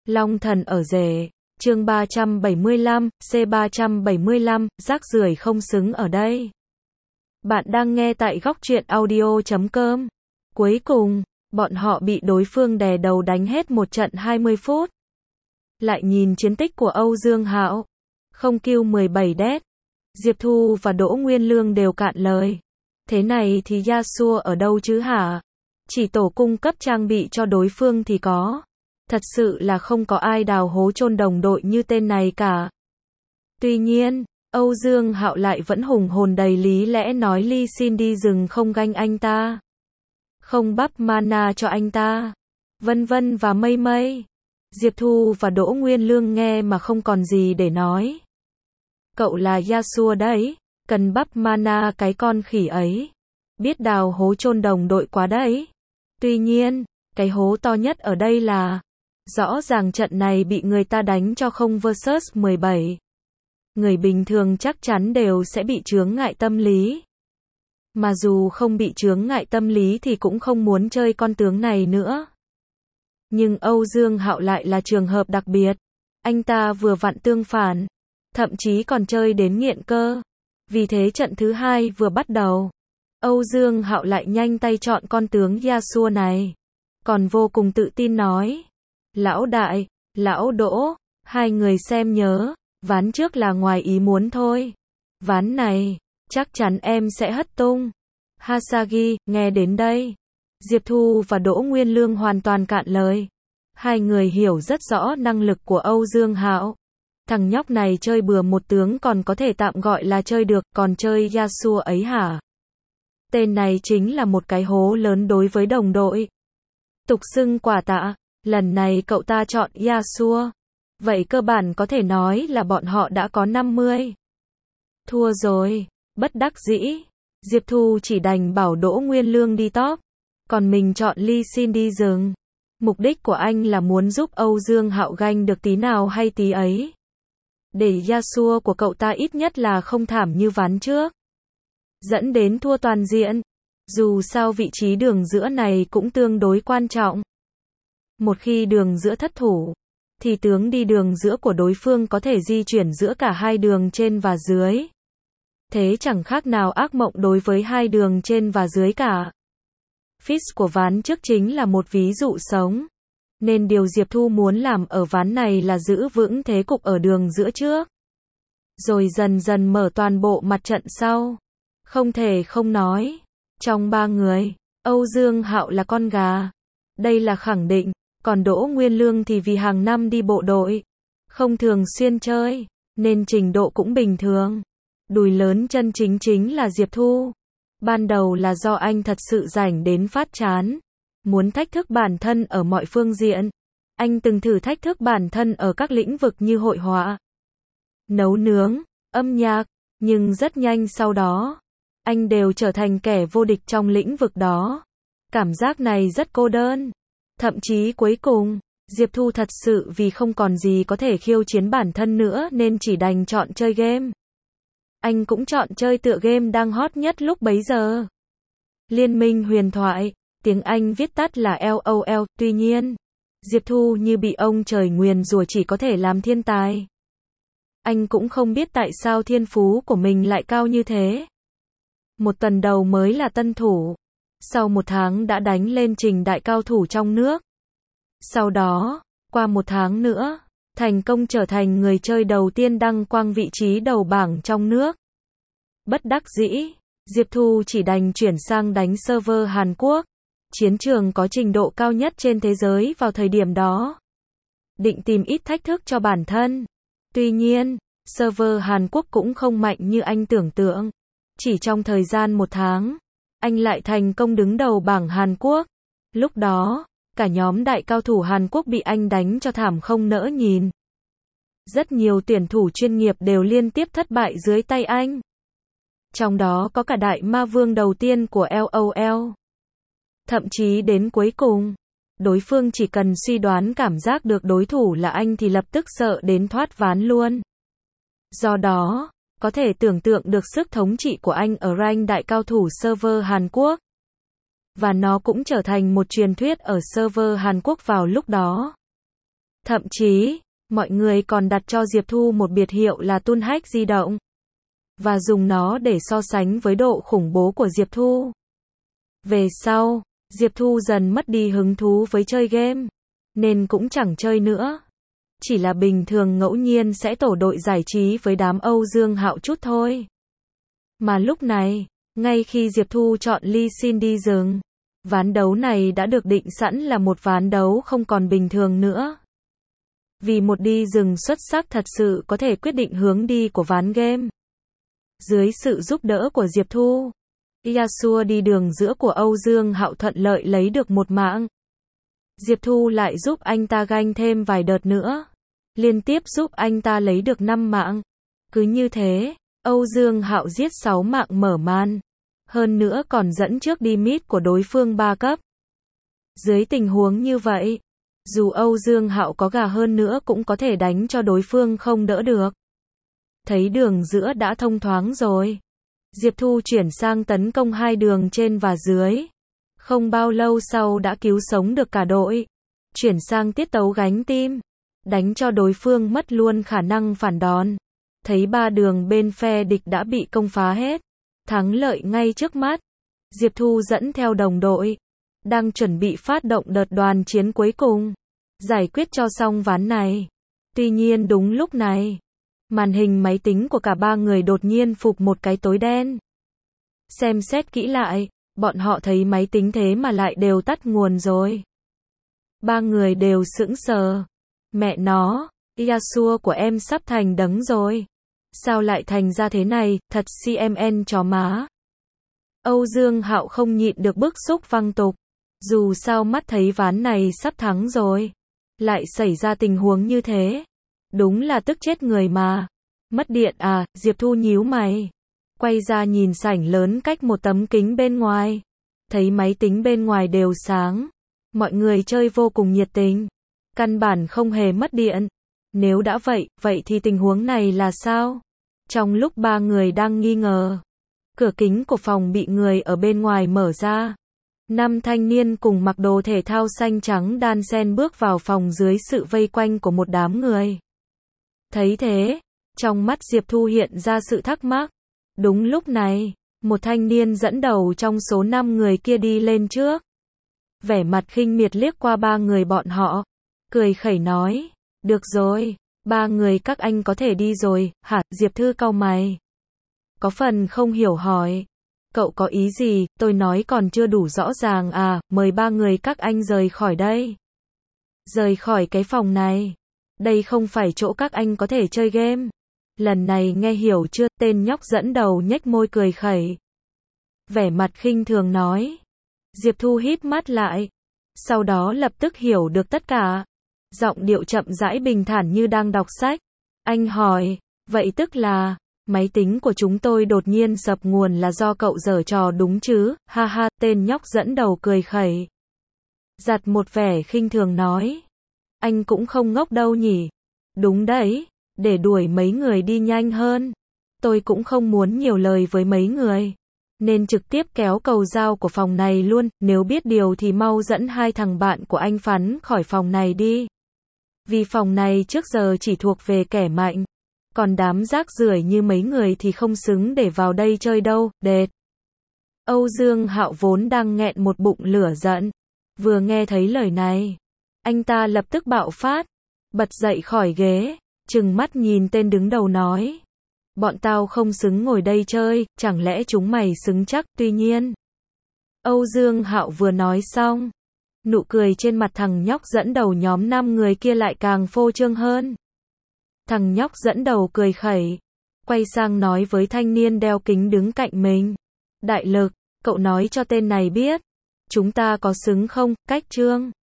Long thần ở rể, chương 375, C375, rác rưởi không xứng ở đây. Bạn đang nghe tại góc truyện audio.com. Cuối cùng, bọn họ bị đối phương đè đầu đánh hết một trận 20 phút. Lại nhìn chiến tích của Âu Dương Hạo, không kill 17 death. Diệp Thu và Đỗ Nguyên Lương đều cạn lời. Thế này thì Yasuo ở đâu chứ hả? Chỉ tổ cung cấp trang bị cho đối phương thì có. Thật sự là không có ai đào hố chôn đồng đội như tên này cả. Tuy nhiên, Âu Dương Hạo lại vẫn hùng hồn đầy lý lẽ nói Lee Sin đi rừng không ganh anh ta. Không bắp mana cho anh ta. Vân vân và mây mây. Diệp Thu và Đỗ Nguyên Lương nghe mà không còn gì để nói. Cậu là Yasuo đấy, cần bắp mana cái con khỉ ấy. Biết đào hố chôn đồng đội quá đấy. Tuy nhiên, cái hố to nhất ở đây là rõ ràng trận này bị người ta đánh cho không versus 17. Người bình thường chắc chắn đều sẽ bị chướng ngại tâm lý. Mà dù không bị chướng ngại tâm lý thì cũng không muốn chơi con tướng này nữa. Nhưng Âu Dương Hạo lại là trường hợp đặc biệt. Anh ta vừa vặn tương phản. Thậm chí còn chơi đến nghiện cơ. Vì thế trận thứ hai vừa bắt đầu, Âu Dương Hạo lại nhanh tay chọn con tướng Yasuo này. Còn vô cùng tự tin nói. Lão đại, lão Đỗ, hai người xem nhớ, ván trước là ngoài ý muốn thôi. Ván này, chắc chắn em sẽ hất tung. Hasagi, nghe đến đây. Diệp Thu và Đỗ Nguyên Lương hoàn toàn cạn lời. Hai người hiểu rất rõ năng lực của Âu Dương Hạo. Thằng nhóc này chơi bừa một tướng còn có thể tạm gọi là chơi được, còn chơi Yasuo ấy hả? Tên này chính là một cái hố lớn đối với đồng đội. Tục xưng quả tạ, lần này cậu ta chọn Yasuo. Vậy cơ bản có thể nói là bọn họ đã có 50. Thua rồi, bất đắc dĩ. Diệp Thu chỉ đành bảo Đỗ Nguyên Lương đi top. Còn mình chọn Lee Sin đi rừng. Mục đích của anh là muốn giúp Âu Dương Hạo ganh được tí nào hay tí ấy. Để Yasuo của cậu ta ít nhất là không thảm như ván trước. Dẫn đến thua toàn diện. Dù sao vị trí đường giữa này cũng tương đối quan trọng. Một khi đường giữa thất thủ, thì tướng đi đường giữa của đối phương có thể di chuyển giữa cả hai đường trên và dưới. Thế chẳng khác nào ác mộng đối với hai đường trên và dưới cả. Fizz của ván trước chính là một ví dụ sống. Nên điều Diệp Thu muốn làm ở ván này là giữ vững thế cục ở đường giữa trước. Rồi dần dần mở toàn bộ mặt trận sau. Không thể không nói. Trong ba người, Âu Dương Hạo là con gà. Đây là khẳng định. Còn Đỗ Nguyên Lương thì vì hàng năm đi bộ đội. Không thường xuyên chơi. Nên trình độ cũng bình thường. Đùi lớn chân chính chính là Diệp Thu. Ban đầu là do anh thật sự rảnh đến phát chán. Muốn thách thức bản thân ở mọi phương diện. Anh từng thử thách thức bản thân ở các lĩnh vực như hội họa, nấu nướng, âm nhạc. Nhưng rất nhanh sau đó, anh đều trở thành kẻ vô địch trong lĩnh vực đó. Cảm giác này rất cô đơn. Thậm chí cuối cùng, Diệp Thu thật sự vì không còn gì có thể khiêu chiến bản thân nữa nên chỉ đành chọn chơi game. Anh cũng chọn chơi tựa game đang hot nhất lúc bấy giờ. Liên minh huyền thoại, tiếng Anh viết tắt là LOL, tuy nhiên, Diệp Thu như bị ông trời nguyền rủa chỉ có thể làm thiên tài. Anh cũng không biết tại sao thiên phú của mình lại cao như thế. Một tuần đầu mới là tân thủ. Sau một tháng đã đánh lên trình đại cao thủ trong nước. Sau đó, qua một tháng nữa, thành công trở thành người chơi đầu tiên đăng quang vị trí đầu bảng trong nước. Bất đắc dĩ, Diệp Thu chỉ đành chuyển sang đánh server Hàn Quốc. Chiến trường có trình độ cao nhất trên thế giới vào thời điểm đó. Định tìm ít thách thức cho bản thân. Tuy nhiên, server Hàn Quốc cũng không mạnh như anh tưởng tượng. Chỉ trong thời gian một tháng, anh lại thành công đứng đầu bảng Hàn Quốc. Lúc đó, cả nhóm đại cao thủ Hàn Quốc bị anh đánh cho thảm không nỡ nhìn. Rất nhiều tuyển thủ chuyên nghiệp đều liên tiếp thất bại dưới tay anh. Trong đó có cả đại ma vương đầu tiên của LOL. Thậm chí đến cuối cùng, đối phương chỉ cần suy đoán cảm giác được đối thủ là anh thì lập tức sợ đến thoát ván luôn. Do đó, có thể tưởng tượng được sức thống trị của anh ở rank đại cao thủ server Hàn Quốc. Và nó cũng trở thành một truyền thuyết ở server Hàn Quốc vào lúc đó. Thậm chí, mọi người còn đặt cho Diệp Thu một biệt hiệu là Tun Hack di động. Và dùng nó để so sánh với độ khủng bố của Diệp Thu. Về sau, Diệp Thu dần mất đi hứng thú với chơi game. Nên cũng chẳng chơi nữa. Chỉ là bình thường ngẫu nhiên sẽ tổ đội giải trí với đám Âu Dương Hạo chút thôi. Mà lúc này, ngay khi Diệp Thu chọn Lee Sin đi rừng, ván đấu này đã được định sẵn là một ván đấu không còn bình thường nữa. Vì một đi rừng xuất sắc thật sự có thể quyết định hướng đi của ván game. Dưới sự giúp đỡ của Diệp Thu, Yasuo đi đường giữa của Âu Dương Hạo thuận lợi lấy được một mạng. Diệp Thu lại giúp anh ta ganh thêm vài đợt nữa. Liên tiếp giúp anh ta lấy được 5 mạng. Cứ như thế, Âu Dương Hạo giết 6 mạng mở màn. Hơn nữa còn dẫn trước đi mid của đối phương 3 cấp. Dưới tình huống như vậy, dù Âu Dương Hạo có gà hơn nữa cũng có thể đánh cho đối phương không đỡ được. Thấy đường giữa đã thông thoáng rồi. Diệp Thu chuyển sang tấn công hai đường trên và dưới. Không bao lâu sau đã cứu sống được cả đội. Chuyển sang tiết tấu gánh tim. Đánh cho đối phương mất luôn khả năng phản đòn. Thấy ba đường bên phe địch đã bị công phá hết. Thắng lợi ngay trước mắt. Diệp Thu dẫn theo đồng đội. Đang chuẩn bị phát động đợt đoàn chiến cuối cùng. Giải quyết cho xong ván này. Tuy nhiên đúng lúc này, màn hình máy tính của cả ba người đột nhiên phụp một cái tối đen. Xem xét kỹ lại, bọn họ thấy máy tính thế mà lại đều tắt nguồn rồi. Ba người đều sững sờ. Mẹ nó, Yasuo của em sắp thành đấng rồi. Sao lại thành ra thế này, thật CMN chó má. Âu Dương Hạo không nhịn được bức xúc văng tục. Dù sao mắt thấy ván này sắp thắng rồi. Lại xảy ra tình huống như thế. Đúng là tức chết người mà. Mất điện à, Diệp Thu nhíu mày. Quay ra nhìn sảnh lớn cách một tấm kính bên ngoài. Thấy máy tính bên ngoài đều sáng. Mọi người chơi vô cùng nhiệt tình. Căn bản không hề mất điện. Nếu đã vậy thì tình huống này là sao? Trong lúc ba người đang nghi ngờ, cửa kính của phòng bị người ở bên ngoài mở ra. 5 thanh niên cùng mặc đồ thể thao xanh trắng đan xen bước vào phòng dưới sự vây quanh của một đám người. Thấy thế, trong mắt Diệp Thu hiện ra sự thắc mắc. Đúng lúc này, một thanh niên dẫn đầu trong số 5 người kia đi lên trước. Vẻ mặt khinh miệt liếc qua ba người bọn họ. Cười khẩy nói, được rồi, ba người các anh có thể đi rồi, hả? Diệp Thư cau mày. Có phần không hiểu hỏi. Cậu có ý gì, tôi nói còn chưa đủ rõ ràng à, mời ba người các anh rời khỏi đây. Rời khỏi cái phòng này. Đây không phải chỗ các anh có thể chơi game. Lần này nghe hiểu chưa, tên nhóc dẫn đầu nhếch môi cười khẩy. Vẻ mặt khinh thường nói. Diệp Thu híp mắt lại. Sau đó lập tức hiểu được tất cả. Giọng điệu chậm rãi bình thản như đang đọc sách. Anh hỏi, vậy tức là, máy tính của chúng tôi đột nhiên sập nguồn là do cậu giở trò đúng chứ, ha ha, tên nhóc dẫn đầu cười khẩy. Giặt một vẻ khinh thường nói. Anh cũng không ngốc đâu nhỉ. Đúng đấy, để đuổi mấy người đi nhanh hơn. Tôi cũng không muốn nhiều lời với mấy người. Nên trực tiếp kéo cầu dao của phòng này luôn, nếu biết điều thì mau dẫn hai thằng bạn của anh Phắn khỏi phòng này đi. Vì phòng này trước giờ chỉ thuộc về kẻ mạnh. Còn đám rác rưởi như mấy người thì không xứng để vào đây chơi đâu, đệt. Âu Dương Hạo vốn đang nghẹn một bụng lửa giận. Vừa nghe thấy lời này, anh ta lập tức bạo phát. Bật dậy khỏi ghế, trừng mắt nhìn tên đứng đầu nói. Bọn tao không xứng ngồi đây chơi, chẳng lẽ chúng mày xứng chắc, tuy nhiên. Âu Dương Hạo vừa nói xong. Nụ cười trên mặt thằng nhóc dẫn đầu nhóm 5 người kia lại càng phô trương hơn. Thằng nhóc dẫn đầu cười khẩy. Quay sang nói với thanh niên đeo kính đứng cạnh mình. Đại lực, cậu nói cho tên này biết. Chúng ta có xứng không, cách trương.